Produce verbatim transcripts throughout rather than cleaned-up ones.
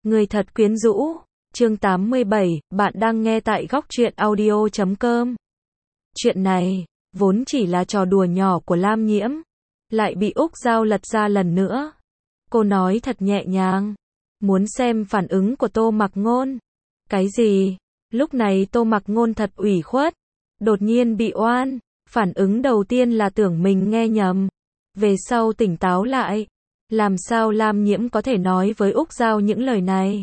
Người thật quyến rũ. Chương tám mươi bảy, bạn đang nghe tại góc truyện audio chấm com. Chuyện này, vốn chỉ là trò đùa nhỏ của Lam Nhiễm, lại bị Úc Giao lật ra lần nữa. Cô nói thật nhẹ nhàng, muốn xem phản ứng của Tô Mặc Ngôn. Cái gì? Lúc này Tô Mặc Ngôn thật ủy khuất, đột nhiên bị oan, phản ứng đầu tiên là tưởng mình nghe nhầm, về sau tỉnh táo lại. Làm sao Lam Nhiễm có thể nói với Úc Giao những lời này?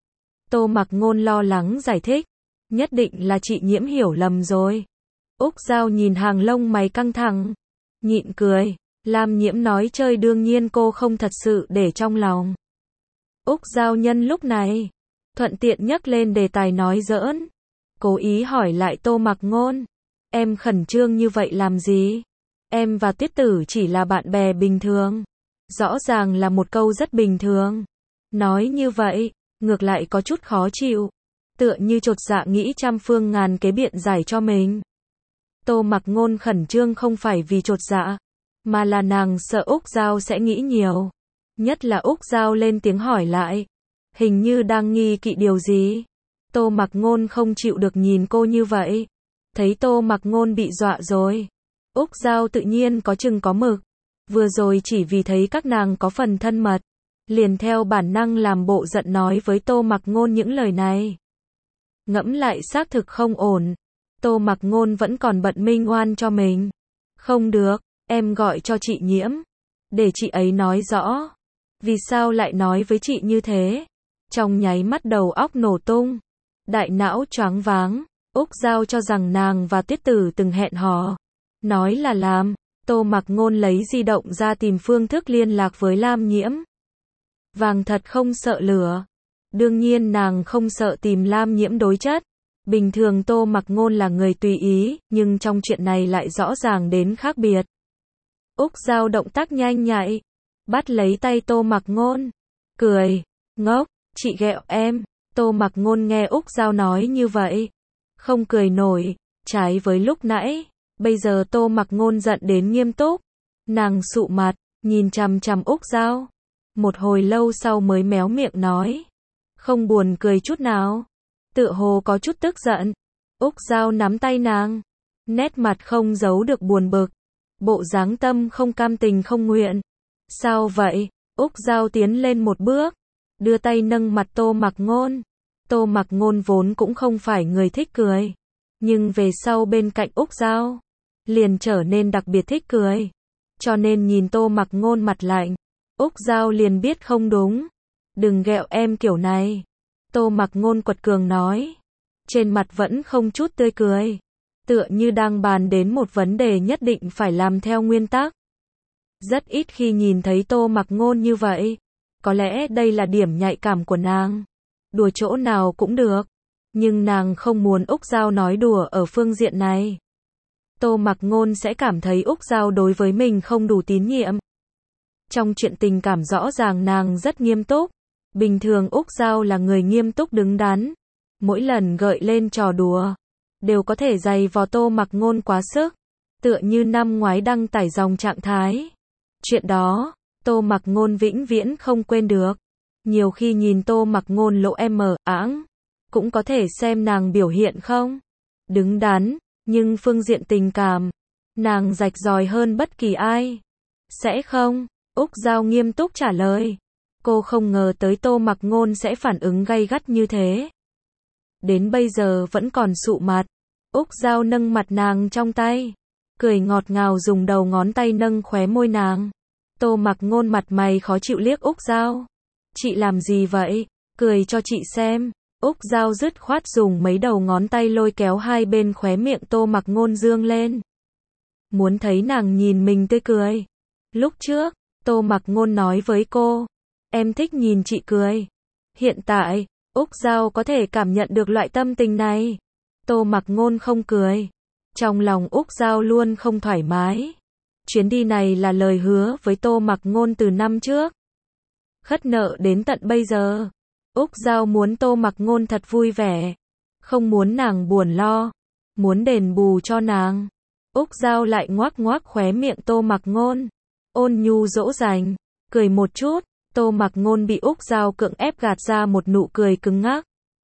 Tô Mặc Ngôn lo lắng giải thích, nhất định là chị Nhiễm hiểu lầm rồi. Úc Giao nhìn hàng lông mày căng thẳng, nhịn cười. Lam Nhiễm nói chơi đương nhiên cô không thật sự để trong lòng. Úc Giao nhân lúc này, thuận tiện nhắc lên đề tài nói giỡn, cố ý hỏi lại Tô Mặc Ngôn, em khẩn trương như vậy làm gì? Em và Tuyết Tử chỉ là bạn bè bình thường. Rõ ràng là một câu rất bình thường. Nói như vậy, ngược lại có chút khó chịu, tựa như chột dạ nghĩ trăm phương ngàn kế biện giải cho mình. Tô Mặc Ngôn khẩn trương không phải vì chột dạ, mà là nàng sợ Úc Giao sẽ nghĩ nhiều. Nhất là Úc Giao lên tiếng hỏi lại, hình như đang nghi kỵ điều gì. Tô Mặc Ngôn không chịu được nhìn cô như vậy. Thấy Tô Mặc Ngôn bị dọa rồi, Úc Giao tự nhiên có chừng có mực. Vừa rồi chỉ vì thấy các nàng có phần thân mật, liền theo bản năng làm bộ giận nói với Tô Mặc Ngôn những lời này. Ngẫm lại xác thực không ổn. Tô Mặc Ngôn vẫn còn bận minh oan cho mình. Không được, em gọi cho chị Nhiễm, để chị ấy nói rõ. Vì sao lại nói với chị như thế? Trong nháy mắt đầu óc nổ tung, đại não choáng váng. Úc Giao cho rằng nàng và Tuyết Tử từng hẹn hò, nói là làm. Tô Mặc Ngôn lấy di động ra tìm phương thức liên lạc với Lam Nhiễm. Vàng thật không sợ lửa. Đương nhiên nàng không sợ tìm Lam Nhiễm đối chất. Bình thường Tô Mặc Ngôn là người tùy ý, nhưng trong chuyện này lại rõ ràng đến khác biệt. Úc Giao động tác nhanh nhạy, bắt lấy tay Tô Mặc Ngôn, cười, ngốc, chị ghẹo em. Tô Mặc Ngôn nghe Úc Giao nói như vậy, không cười nổi, trái với lúc nãy. Bây giờ Tô Mặc Ngôn giận đến nghiêm túc, nàng sụ mặt, nhìn chằm chằm Úc Giao. Một hồi lâu sau mới méo miệng nói, không buồn cười chút nào, tựa hồ có chút tức giận. Úc Giao nắm tay nàng, nét mặt không giấu được buồn bực, bộ dáng tâm không cam tình không nguyện. Sao vậy? Úc Giao tiến lên một bước, đưa tay nâng mặt Tô Mặc Ngôn. Tô Mặc Ngôn vốn cũng không phải người thích cười, nhưng về sau bên cạnh Úc Giao, liền trở nên đặc biệt thích cười. Cho nên nhìn Tô Mặc Ngôn mặt lạnh, Úc Giao liền biết không đúng. Đừng ghẹo em kiểu này. Tô Mặc Ngôn quật cường nói, trên mặt vẫn không chút tươi cười, tựa như đang bàn đến một vấn đề nhất định phải làm theo nguyên tắc. Rất ít khi nhìn thấy Tô Mặc Ngôn như vậy. Có lẽ đây là điểm nhạy cảm của nàng. Đùa chỗ nào cũng được, nhưng nàng không muốn Úc Giao nói đùa ở phương diện này. Tô Mặc Ngôn sẽ cảm thấy Úc Giao đối với mình không đủ tín nhiệm. Trong chuyện tình cảm rõ ràng nàng rất nghiêm túc. Bình thường Úc Giao là người nghiêm túc đứng đắn. Mỗi lần gợi lên trò đùa, đều có thể giày vò Tô Mặc Ngôn quá sức. Tựa như năm ngoái đăng tải dòng trạng thái. Chuyện đó, Tô Mặc Ngôn vĩnh viễn không quên được. Nhiều khi nhìn Tô Mặc Ngôn lộ em mờ áng, cũng có thể xem nàng biểu hiện không đứng đắn. Nhưng phương diện tình cảm, nàng rạch ròi hơn bất kỳ ai. Sẽ không? Úc Giao nghiêm túc trả lời. Cô không ngờ tới Tô Mặc Ngôn sẽ phản ứng gay gắt như thế. Đến bây giờ vẫn còn sụ mặt. Úc Giao nâng mặt nàng trong tay, cười ngọt ngào dùng đầu ngón tay nâng khóe môi nàng. Tô Mặc Ngôn mặt mày khó chịu liếc Úc Giao. Chị làm gì vậy? Cười cho chị xem. Úc Giao dứt khoát dùng mấy đầu ngón tay lôi kéo hai bên khóe miệng Tô Mặc Ngôn dương lên. Muốn thấy nàng nhìn mình tươi cười. Lúc trước, Tô Mặc Ngôn nói với cô, em thích nhìn chị cười. Hiện tại, Úc Giao có thể cảm nhận được loại tâm tình này. Tô Mặc Ngôn không cười. Trong lòng Úc Giao luôn không thoải mái. Chuyến đi này là lời hứa với Tô Mặc Ngôn từ năm trước. Khất nợ đến tận bây giờ. Úc Giao muốn Tô Mặc Ngôn thật vui vẻ, không muốn nàng buồn lo, muốn đền bù cho nàng. Úc Giao lại ngoác ngoác khóe miệng Tô Mặc Ngôn, ôn nhu dỗ dành, cười một chút, Tô Mặc Ngôn bị Úc Giao cưỡng ép gạt ra một nụ cười cứng ngắc.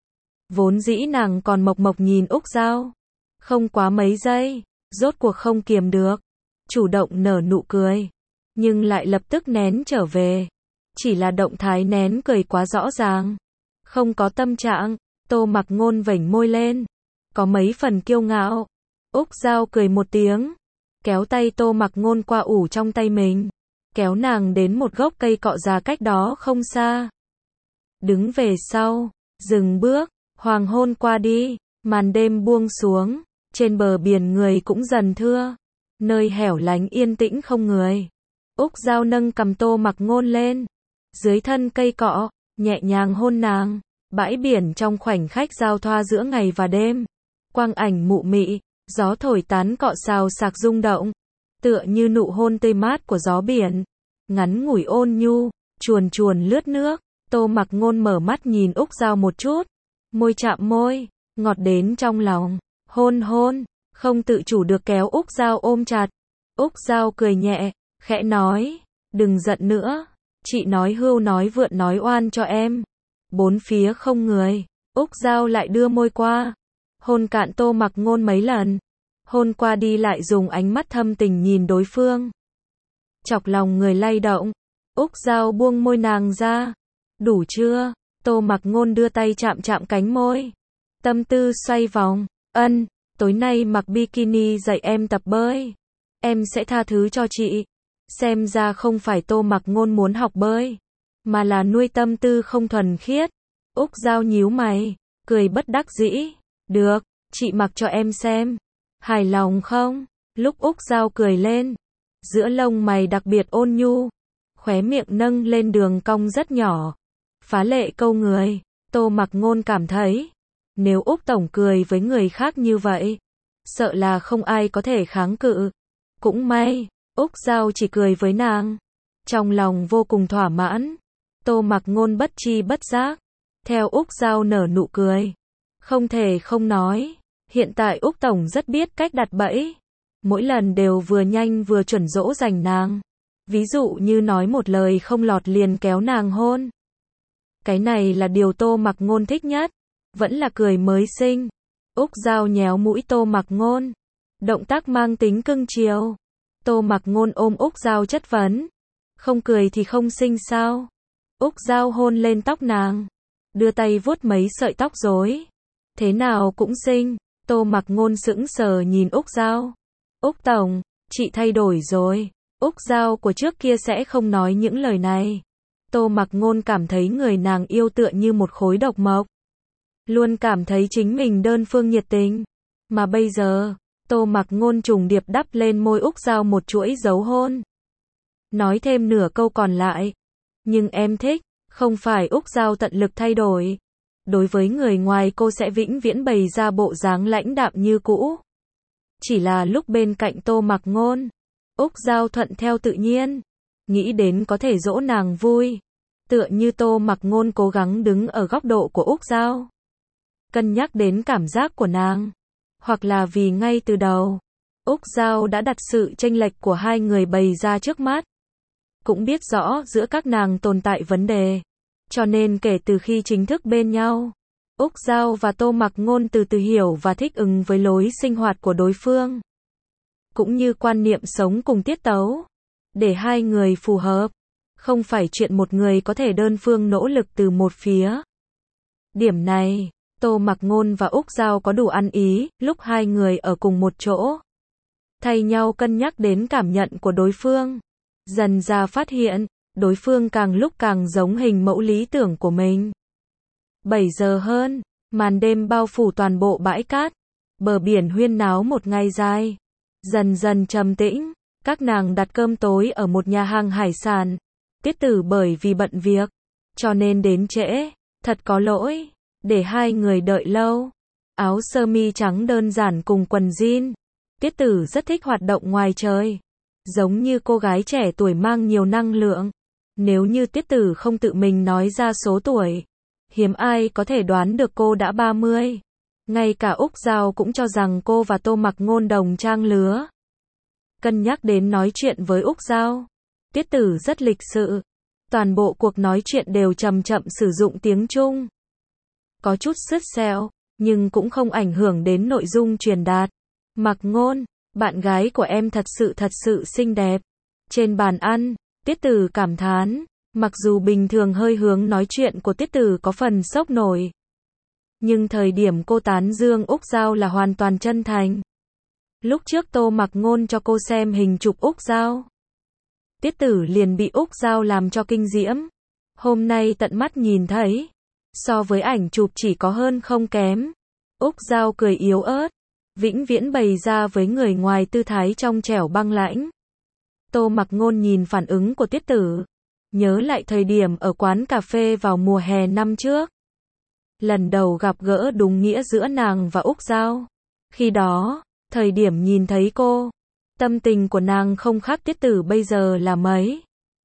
Vốn dĩ nàng còn mộc mộc nhìn Úc Giao. Không quá mấy giây, rốt cuộc không kiềm được. Chủ động nở nụ cười. Nhưng lại lập tức nén trở về. Chỉ là động thái nén cười quá rõ ràng. Không có tâm trạng, Tô Mặc Ngôn vểnh môi lên. Có mấy phần kiêu ngạo. Úc Giao cười một tiếng. Kéo tay Tô Mặc Ngôn qua ủ trong tay mình. Kéo nàng đến một gốc cây cọ già cách đó không xa. Đứng về sau, dừng bước, hoàng hôn qua đi, màn đêm buông xuống, trên bờ biển người cũng dần thưa. Nơi hẻo lánh yên tĩnh không người. Úc Giao nâng cầm Tô Mặc Ngôn lên. Dưới thân cây cọ, nhẹ nhàng hôn nàng. Bãi biển trong khoảnh khắc giao thoa giữa ngày và đêm. Quang ảnh mụ mị, gió thổi tán cọ xào xạc rung động. Tựa như nụ hôn tươi mát của gió biển. Ngắn ngủi ôn nhu, chuồn chuồn lướt nước. Tô Mặc Ngôn mở mắt nhìn Úc Giao một chút. Môi chạm môi, ngọt đến trong lòng. Hôn hôn, không tự chủ được kéo Úc Giao ôm chặt. Úc Giao cười nhẹ, khẽ nói. Đừng giận nữa. Chị nói hưu nói vượn nói oan cho em. Bốn phía không người. Úc Giao lại đưa môi qua. Hôn cạn Tô Mặc Ngôn mấy lần. Hôn qua đi lại dùng ánh mắt thâm tình nhìn đối phương. Chọc lòng người lay động. Úc Giao buông môi nàng ra. Đủ chưa? Tô Mặc Ngôn đưa tay chạm chạm cánh môi. Tâm tư xoay vòng. Ân, tối nay mặc bikini dạy em tập bơi. Em sẽ tha thứ cho chị. Xem ra không phải Tô Mặc Ngôn muốn học bơi, mà là nuôi tâm tư không thuần khiết. Úc Giao nhíu mày, cười bất đắc dĩ. Được, chị mặc cho em xem. Hài lòng không? Lúc Úc Giao cười lên, giữa lông mày đặc biệt ôn nhu, khóe miệng nâng lên đường cong rất nhỏ, phá lệ câu người. Tô Mặc Ngôn cảm thấy, nếu Úc tổng cười với người khác như vậy, sợ là không ai có thể kháng cự. Cũng may, Úc Giao chỉ cười với nàng, trong lòng vô cùng thỏa mãn. Tô Mặc Ngôn bất chi bất giác, theo Úc Giao nở nụ cười. Không thể không nói, hiện tại Úc tổng rất biết cách đặt bẫy. Mỗi lần đều vừa nhanh vừa chuẩn dỗ dành nàng. Ví dụ như nói một lời không lọt liền kéo nàng hôn. Cái này là điều Tô Mặc Ngôn thích nhất. Vẫn là cười mới xinh. Úc Giao nhéo mũi Tô Mặc Ngôn. Động tác mang tính cưng chiều. Tô Mặc Ngôn ôm Úc Giao chất vấn. Không cười thì không xinh sao? Úc Giao hôn lên tóc nàng. Đưa tay vuốt mấy sợi tóc rối. Thế nào cũng xinh. Tô Mặc Ngôn sững sờ nhìn Úc Giao. Úc tổng, chị thay đổi rồi. Úc Giao của trước kia sẽ không nói những lời này. Tô Mặc Ngôn cảm thấy người nàng yêu tựa như một khối độc mộc. Luôn cảm thấy chính mình đơn phương nhiệt tình. Mà bây giờ, Tô Mặc Ngôn trùng điệp đắp lên môi Úc Giao một chuỗi dấu hôn. Nói thêm nửa câu còn lại. Nhưng em thích, không phải Úc Giao tận lực thay đổi. Đối với người ngoài cô sẽ vĩnh viễn bày ra bộ dáng lãnh đạm như cũ. Chỉ là lúc bên cạnh Tô Mặc Ngôn, Úc Giao thuận theo tự nhiên. Nghĩ đến có thể dỗ nàng vui. Tựa như Tô Mặc Ngôn cố gắng đứng ở góc độ của Úc Giao. Cân nhắc đến cảm giác của nàng. Hoặc là vì ngay từ đầu, Úc Giao đã đặt sự chênh lệch của hai người bày ra trước mắt. Cũng biết rõ giữa các nàng tồn tại vấn đề. Cho nên kể từ khi chính thức bên nhau, Úc Giao và Tô Mặc Ngôn từ từ hiểu và thích ứng với lối sinh hoạt của đối phương. Cũng như quan niệm sống cùng tiết tấu. Để hai người phù hợp. Không phải chuyện một người có thể đơn phương nỗ lực từ một phía. Điểm này, Tô Mặc Ngôn và Úc Giao có đủ ăn ý, lúc hai người ở cùng một chỗ. Thay nhau cân nhắc đến cảm nhận của đối phương. Dần ra phát hiện, đối phương càng lúc càng giống hình mẫu lý tưởng của mình. bảy giờ hơn, màn đêm bao phủ toàn bộ bãi cát. Bờ biển huyên náo một ngày dài. Dần dần trầm tĩnh, các nàng đặt cơm tối ở một nhà hàng hải sản. Tiết Tử bởi vì bận việc, cho nên đến trễ, thật có lỗi, để hai người đợi lâu. Áo sơ mi trắng đơn giản cùng quần jean. Tiết Tử rất thích hoạt động ngoài trời. Giống như cô gái trẻ tuổi mang nhiều năng lượng. Nếu như Tiết Tử không tự mình nói ra số tuổi, hiếm ai có thể đoán được cô đã ba mươi. Ngay cả Úc Giao cũng cho rằng cô và Tô Mặc Ngôn đồng trang lứa. Cân nhắc đến nói chuyện với Úc Giao, Tiết Tử rất lịch sự. Toàn bộ cuộc nói chuyện đều chậm chậm sử dụng tiếng Trung. Có chút sứt sẹo, nhưng cũng không ảnh hưởng đến nội dung truyền đạt. Mặc Ngôn, bạn gái của em thật sự thật sự xinh đẹp. Trên bàn ăn, Tiết Tử cảm thán, mặc dù bình thường hơi hướng nói chuyện của Tiết Tử có phần sốc nổi. Nhưng thời điểm cô tán dương Úc Giao là hoàn toàn chân thành. Lúc trước Tô Mặc Ngôn cho cô xem hình chụp Úc Giao. Tiết Tử liền bị Úc Giao làm cho kinh diễm. Hôm nay tận mắt nhìn thấy. So với ảnh chụp chỉ có hơn không kém. Úc Giao cười yếu ớt. Vĩnh viễn bày ra với người ngoài tư thái trong trẻo băng lãnh. Tô Mặc Ngôn nhìn phản ứng của Tiết Tử. Nhớ lại thời điểm ở quán cà phê vào mùa hè năm trước. Lần đầu gặp gỡ đúng nghĩa giữa nàng và Úc Giao. Khi đó, thời điểm nhìn thấy cô, tâm tình của nàng không khác Tiết Tử bây giờ là mấy.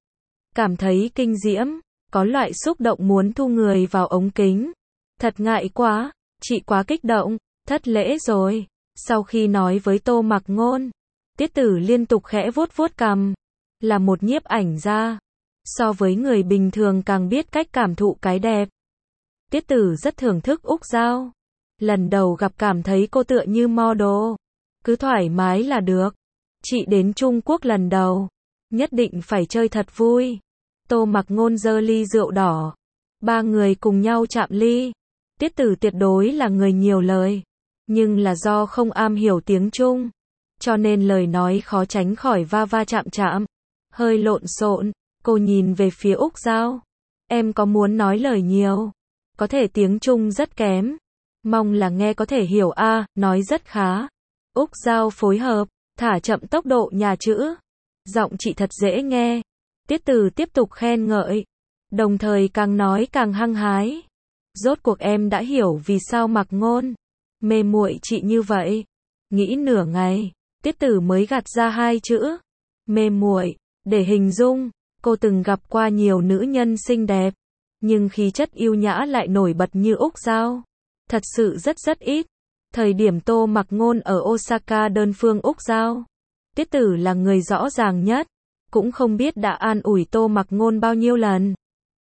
Cảm thấy kinh diễm, có loại xúc động muốn thu người vào ống kính. Thật ngại quá, chị quá kích động, thất lễ rồi. Sau khi nói với Tô Mặc Ngôn, Tiết Tử liên tục khẽ vuốt vuốt cằm. Là một nhiếp ảnh gia. So với người bình thường càng biết cách cảm thụ cái đẹp. Tiết Tử rất thưởng thức Úc Giao. Lần đầu gặp cảm thấy cô tựa như model. Cứ thoải mái là được. Chị đến Trung Quốc lần đầu. Nhất định phải chơi thật vui. Tô Mặc Ngôn giơ ly rượu đỏ. Ba người cùng nhau chạm ly. Tiết Tử tuyệt đối là người nhiều lời. Nhưng là do không am hiểu tiếng Trung. Cho nên lời nói khó tránh khỏi va va chạm chạm. Hơi lộn xộn. Cô nhìn về phía Úc Giao. Em có muốn nói lời nhiều. Có thể tiếng Trung rất kém. Mong là nghe có thể hiểu a, à, nói rất khá. Úc Giao phối hợp, thả chậm tốc độ nhà chữ. Giọng chị thật dễ nghe. Tiết Tử tiếp tục khen ngợi. Đồng thời càng nói càng hăng hái. Rốt cuộc em đã hiểu vì sao Mặc Ngôn mê muội chị như vậy. Nghĩ nửa ngày, Tiết Tử mới gạt ra hai chữ. Mê muội, để hình dung, cô từng gặp qua nhiều nữ nhân xinh đẹp. Nhưng khí chất yêu nhã lại nổi bật như Úc Giao. Thật sự rất rất ít. Thời điểm Tô Mặc Ngôn ở Osaka đơn phương Úc Giao. Tiết Tử là người rõ ràng nhất. Cũng không biết đã an ủi Tô Mặc Ngôn bao nhiêu lần.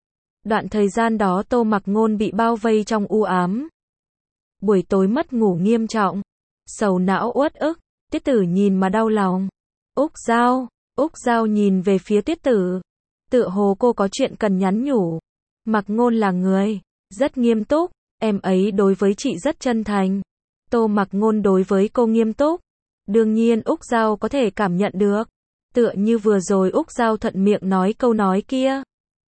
Đoạn thời gian đó Tô Mặc Ngôn bị bao vây trong u ám. Buổi tối mất ngủ nghiêm trọng. Sầu não uất ức. Tiết Tử nhìn mà đau lòng. Úc Giao. Úc Giao nhìn về phía Tiết Tử. Tựa hồ cô có chuyện cần nhắn nhủ. Mặc Ngôn là người rất nghiêm túc. Em ấy đối với chị rất chân thành. Tô Mặc Ngôn đối với cô nghiêm túc. Đương nhiên Úc Giao có thể cảm nhận được. Tựa như vừa rồi Úc Giao thuận miệng nói câu nói kia.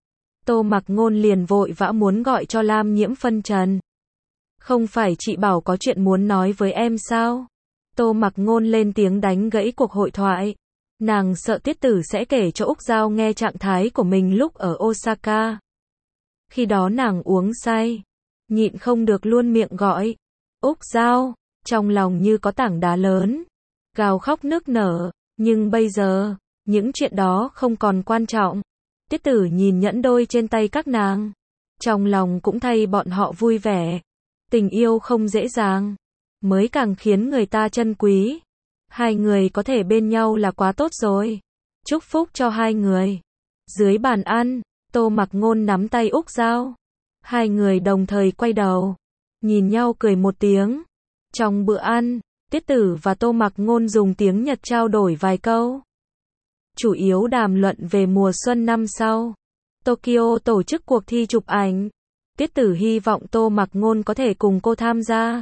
Tô Mặc Ngôn liền vội vã muốn gọi cho Lam Nhiễm phân trần. Không phải chị bảo có chuyện muốn nói với em sao? Tô Mặc Ngôn lên tiếng đánh gãy cuộc hội thoại. Nàng sợ Tiết Tử sẽ kể cho Úc Giao nghe trạng thái của mình lúc ở Osaka. Khi đó nàng uống say. Nhịn không được luôn miệng gọi. Úc Giao, trong lòng như có tảng đá lớn. Gào khóc nức nở. Nhưng bây giờ, những chuyện đó không còn quan trọng. Tiết Tử nhìn nhẫn đôi trên tay các nàng. Trong lòng cũng thay bọn họ vui vẻ. Tình yêu không dễ dàng. Mới càng khiến người ta trân quý. Hai người có thể bên nhau là quá tốt rồi. Chúc phúc cho hai người. Dưới bàn ăn, Tô Mặc Ngôn nắm tay Úc Giao. Hai người đồng thời quay đầu. Nhìn nhau cười một tiếng. Trong bữa ăn, Tiết Tử và Tô Mặc Ngôn dùng tiếng Nhật trao đổi vài câu. Chủ yếu đàm luận về mùa xuân năm sau. Tokyo tổ chức cuộc thi chụp ảnh. Tiết Tử hy vọng Tô Mặc Ngôn có thể cùng cô tham gia.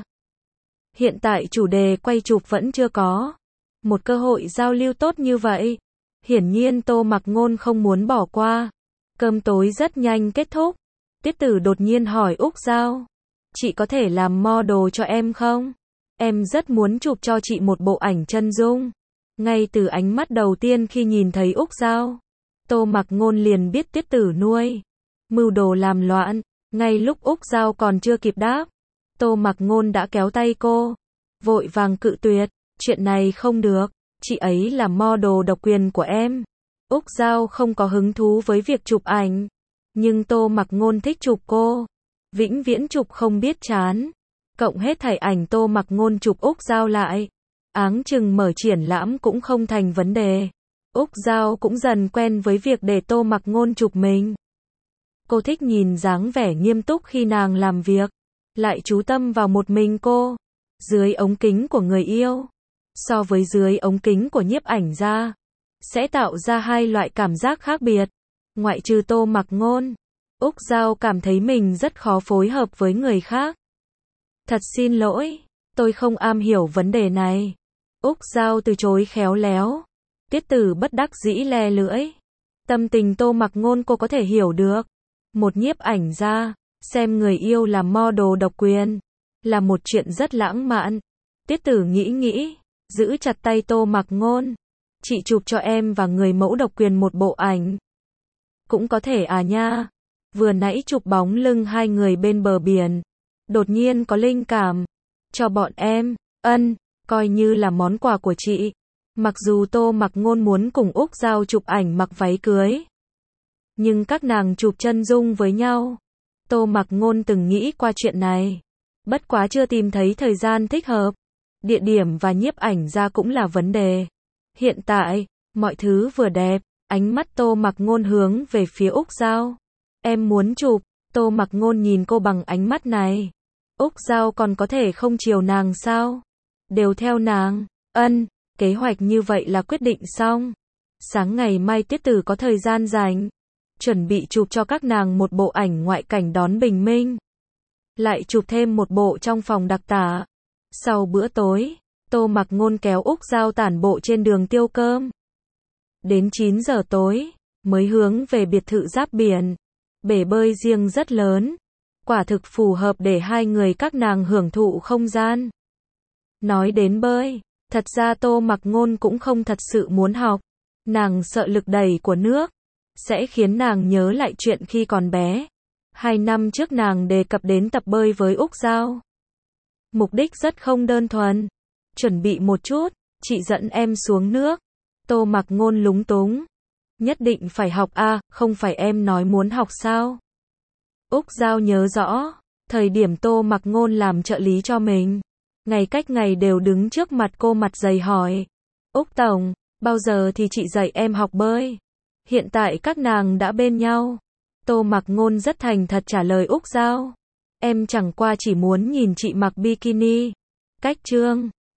Hiện tại chủ đề quay chụp vẫn chưa có. Một cơ hội giao lưu tốt như vậy. Hiển nhiên Tô Mặc Ngôn không muốn bỏ qua. Cơm tối rất nhanh kết thúc. Tiết Tử đột nhiên hỏi Úc Giao. Chị có thể làm model cho em không? Em rất muốn chụp cho chị một bộ ảnh chân dung. Ngay từ ánh mắt đầu tiên khi nhìn thấy Úc Giao, Tô Mặc Ngôn liền biết Tiết Tử nuôi mưu đồ làm loạn. Ngay lúc Úc Giao còn chưa kịp đáp, Tô Mặc Ngôn đã kéo tay cô. Vội vàng cự tuyệt. Chuyện này không được. Chị ấy là model độc quyền của em. Úc Giao không có hứng thú với việc chụp ảnh. Nhưng Tô Mặc Ngôn thích chụp cô. Vĩnh viễn chụp không biết chán. Cộng hết thảy ảnh Tô Mặc Ngôn chụp Úc Giao lại. Áng chừng mở triển lãm cũng không thành vấn đề. Úc Giao cũng dần quen với việc để Tô Mặc Ngôn chụp mình. Cô thích nhìn dáng vẻ nghiêm túc khi nàng làm việc, lại chú tâm vào một mình cô, dưới ống kính của người yêu, so với dưới ống kính của nhiếp ảnh gia, sẽ tạo ra hai loại cảm giác khác biệt. Ngoại trừ Tô Mặc Ngôn, Úc Giao cảm thấy mình rất khó phối hợp với người khác. Thật xin lỗi, tôi không am hiểu vấn đề này. Úc Giao từ chối khéo léo. Tiết Tử bất đắc dĩ le lưỡi. Tâm tình Tô Mặc Ngôn cô có thể hiểu được. Một nhiếp ảnh gia, xem người yêu làm model độc quyền, là một chuyện rất lãng mạn. Tiết Tử nghĩ nghĩ, giữ chặt tay Tô Mặc Ngôn. Chị chụp cho em và người mẫu độc quyền một bộ ảnh. Cũng có thể à nha. Vừa nãy chụp bóng lưng hai người bên bờ biển, đột nhiên có linh cảm. Cho bọn em, ân, coi như là món quà của chị. Mặc dù Tô Mặc Ngôn muốn cùng Úc Giao chụp ảnh mặc váy cưới, nhưng các nàng chụp chân dung với nhau. Tô Mặc Ngôn từng nghĩ qua chuyện này, bất quá chưa tìm thấy thời gian thích hợp. Địa điểm và nhiếp ảnh gia cũng là vấn đề. Hiện tại, mọi thứ vừa đẹp, ánh mắt Tô Mặc Ngôn hướng về phía Úc Giao. Em muốn chụp. Tô Mặc Ngôn nhìn cô bằng ánh mắt này. Úc Giao còn có thể không chiều nàng sao? Đều theo nàng. Ân, kế hoạch như vậy là quyết định xong. Sáng ngày mai Tiết Tử có thời gian rảnh, chuẩn bị chụp cho các nàng một bộ ảnh ngoại cảnh đón bình minh. Lại chụp thêm một bộ trong phòng đặc tả. Sau bữa tối, Tô Mặc Ngôn kéo Úc Giao tản bộ trên đường Tiêu Cơm. Đến chín giờ tối, mới hướng về biệt thự giáp biển. Bể bơi riêng rất lớn, quả thực phù hợp để hai người các nàng hưởng thụ không gian. Nói đến bơi, thật ra Tô Mặc Ngôn cũng không thật sự muốn học. Nàng sợ lực đẩy của nước sẽ khiến nàng nhớ lại chuyện khi còn bé. Hai năm trước nàng đề cập đến tập bơi với Úc Giao. Mục đích rất không đơn thuần. Chuẩn bị một chút, chị dẫn em xuống nước. Tô Mặc Ngôn lúng túng. Nhất định phải học à, không phải em nói muốn học sao? Úc Giao nhớ rõ, thời điểm Tô Mặc Ngôn làm trợ lý cho mình, ngày cách ngày đều đứng trước mặt cô mặt dày hỏi. Úc Tổng, bao giờ thì chị dạy em học bơi? Hiện tại các nàng đã bên nhau. Tô Mặc Ngôn rất thành thật trả lời Úc Giao. Em chẳng qua chỉ muốn nhìn chị mặc bikini. Cách chương